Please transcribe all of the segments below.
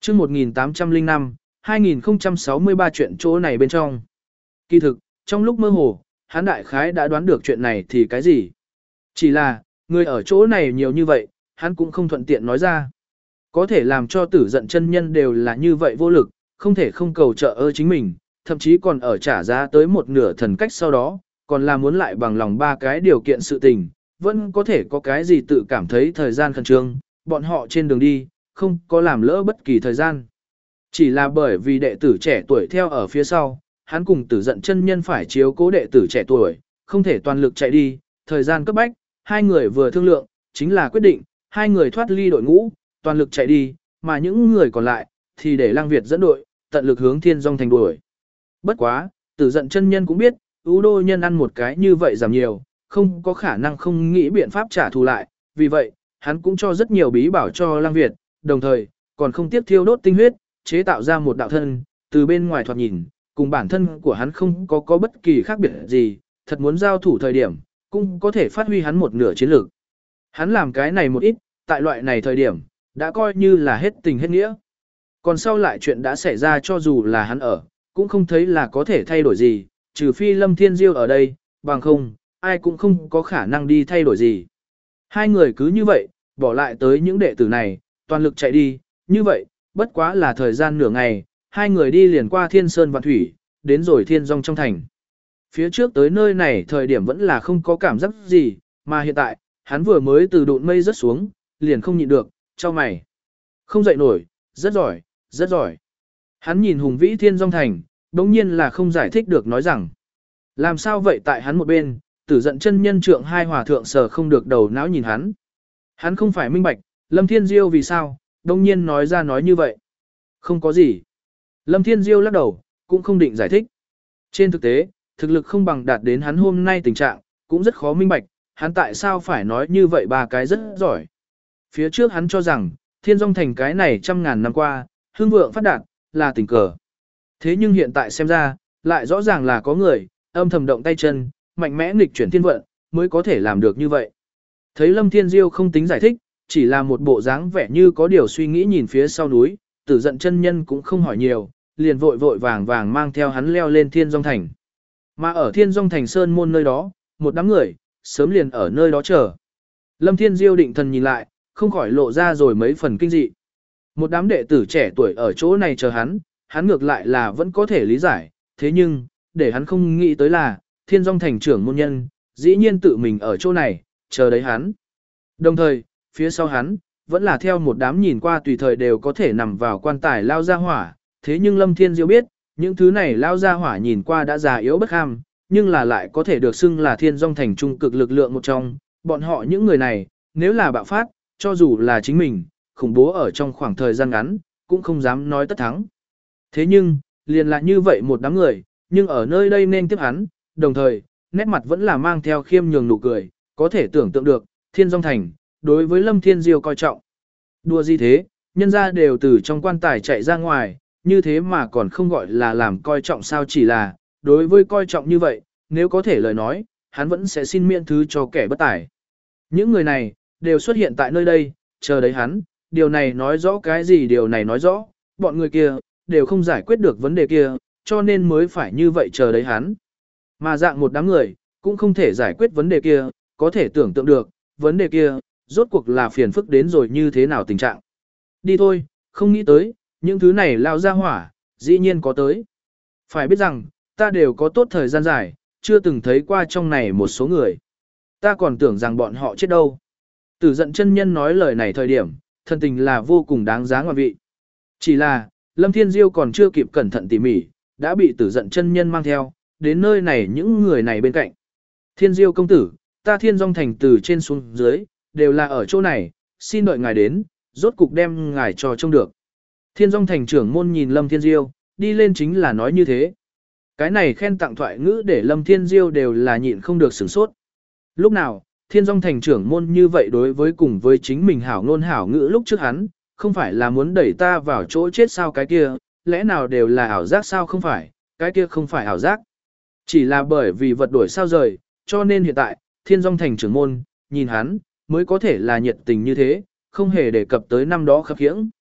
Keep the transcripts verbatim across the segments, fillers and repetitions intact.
chương một nghìn tám trăm lẻ năm, hai nghìn không trăm sáu mươi ba chuyện chỗ này bên trong. Kỳ thực, trong lúc mơ hồ, hắn đại khái đã đoán được chuyện này thì cái gì. Chỉ là, người ở chỗ này nhiều như vậy, hắn cũng không thuận tiện nói ra. Có thể làm cho tử giận chân nhân đều là như vậy vô lực, không thể không cầu trợ ơ chính mình, thậm chí còn ở trả giá tới một nửa thần cách sau đó, còn là muốn lại bằng lòng ba cái điều kiện sự tình, vẫn có thể có cái gì tự cảm thấy thời gian khẩn trương, bọn họ trên đường đi, không có làm lỡ bất kỳ thời gian. Chỉ là bởi vì đệ tử trẻ tuổi theo ở phía sau, hắn cùng tử giận chân nhân phải chiếu cố đệ tử trẻ tuổi, không thể toàn lực chạy đi, thời gian cấp bách, hai người vừa thương lượng, chính là quyết định, hai người thoát ly đội ngũ, toàn lực chạy đi, mà những người còn lại, thì để Lăng Việt dẫn đội, tận lực hướng Thiên Dung Thành đuổi. Bất quá, tử giận chân nhân cũng biết, ưu đô nhân ăn một cái như vậy giảm nhiều, không có khả năng không nghĩ biện pháp trả thù lại, vì vậy, hắn cũng cho rất nhiều bí bảo cho Lăng Việt, đồng thời, còn không tiếp thiêu đốt tinh huyết, chế tạo ra một đạo thân, từ bên ngoài thoạt nhìn, cùng bản thân của hắn không có có bất kỳ khác biệt gì, thật muốn giao thủ thời điểm, cũng có thể phát huy hắn một nửa chiến lược. Hắn làm cái này một ít, tại loại này thời điểm, đã coi như là hết tình hết nghĩa. Còn sau lại chuyện đã xảy ra cho dù là hắn ở, cũng không thấy là có thể thay đổi gì, trừ phi Lâm Thiên Diêu ở đây, bằng không, ai cũng không có khả năng đi thay đổi gì. Hai người cứ như vậy, bỏ lại tới những đệ tử này, toàn lực chạy đi, như vậy, bất quá là thời gian nửa ngày, hai người đi liền qua Thiên Sơn Vạn Thủy, đến rồi Thiên Dung trong thành. Phía trước tới nơi này thời điểm vẫn là không có cảm giác gì, mà hiện tại, hắn vừa mới từ độn mây rớt xuống, liền không nhịn được, cho mày. Không dậy nổi, rất giỏi, rất giỏi. Hắn nhìn hùng vĩ Thiên Dung thành, đống nhiên là không giải thích được nói rằng. Làm sao vậy tại hắn một bên, tử giận chân nhân trượng hai hòa thượng sờ không được đầu não nhìn hắn. Hắn không phải minh bạch, Lâm Thiên Diêu vì sao, đống nhiên nói ra nói như vậy. Không có gì. Lâm Thiên Diêu lắc đầu, cũng không định giải thích. Trên thực tế, thực lực không bằng đạt đến hắn hôm nay tình trạng, cũng rất khó minh bạch, hắn tại sao phải nói như vậy ba cái rất giỏi. Phía trước hắn cho rằng, Thiên Dung thành cái này trăm ngàn năm qua, hương vượng phát đạt, là tình cờ. Thế nhưng hiện tại xem ra, lại rõ ràng là có người, âm thầm động tay chân, mạnh mẽ nghịch chuyển thiên vận, mới có thể làm được như vậy. Thấy Lâm Thiên Diêu không tính giải thích, chỉ là một bộ dáng vẻ như có điều suy nghĩ nhìn phía sau núi, tử giận chân nhân cũng không hỏi nhiều, liền vội vội vàng vàng mang theo hắn leo lên Thiên Dung thành. Mà ở Thiên Dung thành sơn môn nơi đó, một đám người, sớm liền ở nơi đó chờ. Lâm Thiên Diêu định thần nhìn lại, không khỏi lộ ra rồi mấy phần kinh dị. Một đám đệ tử trẻ tuổi ở chỗ này chờ hắn, hắn ngược lại là vẫn có thể lý giải, thế nhưng, để hắn không nghĩ tới là, Thiên Dung thành trưởng môn nhân, dĩ nhiên tự mình ở chỗ này, chờ đấy hắn. Đồng thời, phía sau hắn, vẫn là theo một đám nhìn qua tùy thời đều có thể nằm vào quan tài lao ra hỏa, thế nhưng Lâm Thiên Diêu biết, những thứ này lao ra hỏa nhìn qua đã già yếu bất ham, nhưng là lại có thể được xưng là Thiên Dung thành trung cực lực lượng một trong, bọn họ những người này, nếu là bạo phát, cho dù là chính mình, khủng bố ở trong khoảng thời gian ngắn, cũng không dám nói tất thắng. Thế nhưng, liền là như vậy một đám người, nhưng ở nơi đây nên tiếp hắn, đồng thời, nét mặt vẫn là mang theo khiêm nhường nụ cười, có thể tưởng tượng được, Thiên Dung thành, đối với Lâm Thiên Diêu coi trọng. Đùa gì thế, nhân ra đều từ trong quan tài chạy ra ngoài, như thế mà còn không gọi là làm coi trọng sao, chỉ là, đối với coi trọng như vậy, nếu có thể lời nói, hắn vẫn sẽ xin miễn thứ cho kẻ bất tài. Những người này, đều xuất hiện tại nơi đây, chờ đấy hắn, điều này nói rõ cái gì, điều này nói rõ, bọn người kia, đều không giải quyết được vấn đề kia, cho nên mới phải như vậy chờ đấy hắn. Mà dạng một đám người, cũng không thể giải quyết vấn đề kia, có thể tưởng tượng được, vấn đề kia, rốt cuộc là phiền phức đến rồi như thế nào tình trạng. Đi thôi, không nghĩ tới, những thứ này lao ra hỏa, dĩ nhiên có tới. Phải biết rằng, ta đều có tốt thời gian dài, chưa từng thấy qua trong này một số người. Ta còn tưởng rằng bọn họ chết đâu. Tử giận chân nhân nói lời này thời điểm, thân tình là vô cùng đáng giá ngoạn vị. Chỉ là, Lâm Thiên Diêu còn chưa kịp cẩn thận tỉ mỉ, đã bị tử giận chân nhân mang theo, đến nơi này những người này bên cạnh. Thiên Diêu công tử, ta Thiên Dung thành từ trên xuống dưới, đều là ở chỗ này, xin đợi ngài đến, rốt cục đem ngài cho trông được. Thiên Dung thành trưởng môn nhìn Lâm Thiên Diêu, đi lên chính là nói như thế. Cái này khen tặng thoại ngữ để Lâm Thiên Diêu đều là nhịn không được sửng sốt. Lúc nào, Thiên Dung thành trưởng môn như vậy đối với cùng với chính mình hảo ngôn hảo ngữ lúc trước hắn, không phải là muốn đẩy ta vào chỗ chết sao cái kia, lẽ nào đều là ảo giác sao không phải, cái kia không phải ảo giác. Chỉ là bởi vì vật đổi sao rời, cho nên hiện tại, Thiên Dung thành trưởng môn, nhìn hắn, mới có thể là nhiệt tình như thế, không hề đề cập tới năm đó khập khiễng.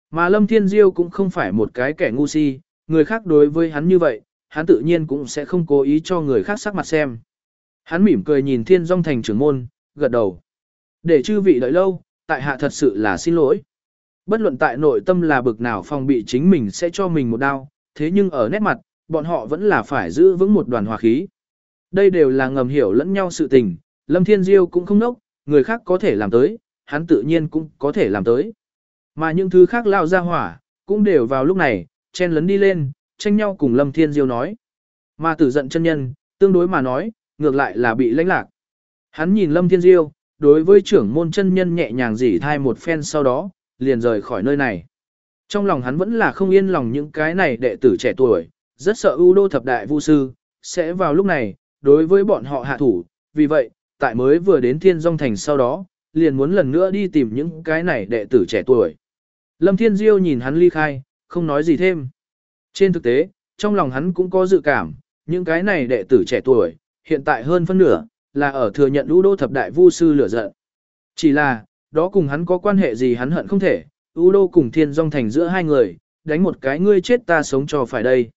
Mà Lâm Thiên Diêu cũng không phải một cái kẻ ngu si, người khác đối với hắn như vậy, hắn tự nhiên cũng sẽ không cố ý cho người khác sắc mặt xem. Hắn mỉm cười nhìn Thiên Dung Thành trưởng môn, gật đầu. Để chư vị đợi lâu, tại hạ thật sự là xin lỗi. Bất luận tại nội tâm là bực nào phòng bị chính mình sẽ cho mình một đao, thế nhưng ở nét mặt, bọn họ vẫn là phải giữ vững một đoàn hòa khí. Đây đều là ngầm hiểu lẫn nhau sự tình, Lâm Thiên Diêu cũng không nốc, người khác có thể làm tới, hắn tự nhiên cũng có thể làm tới. Mà những thứ khác lao ra hỏa, cũng đều vào lúc này, chen lấn đi lên, tranh nhau cùng Lâm Thiên Diêu nói. Mà tử giận chân nhân, tương đối mà nói, ngược lại là bị lãnh lạc. Hắn nhìn Lâm Thiên Diêu, đối với trưởng môn chân nhân nhẹ nhàng dỉ thai một phen sau đó, liền rời khỏi nơi này. Trong lòng hắn vẫn là không yên lòng những cái này đệ tử trẻ tuổi, rất sợ ưu đô thập đại vu sư, sẽ vào lúc này, đối với bọn họ hạ thủ, vì vậy, tại mới vừa đến Thiên Dung Thành sau đó, liền muốn lần nữa đi tìm những cái này đệ tử trẻ tuổi. Lâm Thiên Diêu nhìn hắn ly khai, không nói gì thêm. Trên thực tế, trong lòng hắn cũng có dự cảm, những cái này đệ tử trẻ tuổi, hiện tại hơn phân nửa, là ở thừa nhận ưu đô thập đại vu sư lửa giận. Chỉ là, đó cùng hắn có quan hệ gì hắn hận không thể, ưu đô cùng Thiên Dung Thành giữa hai người, đánh một cái ngươi chết ta sống cho phải đây.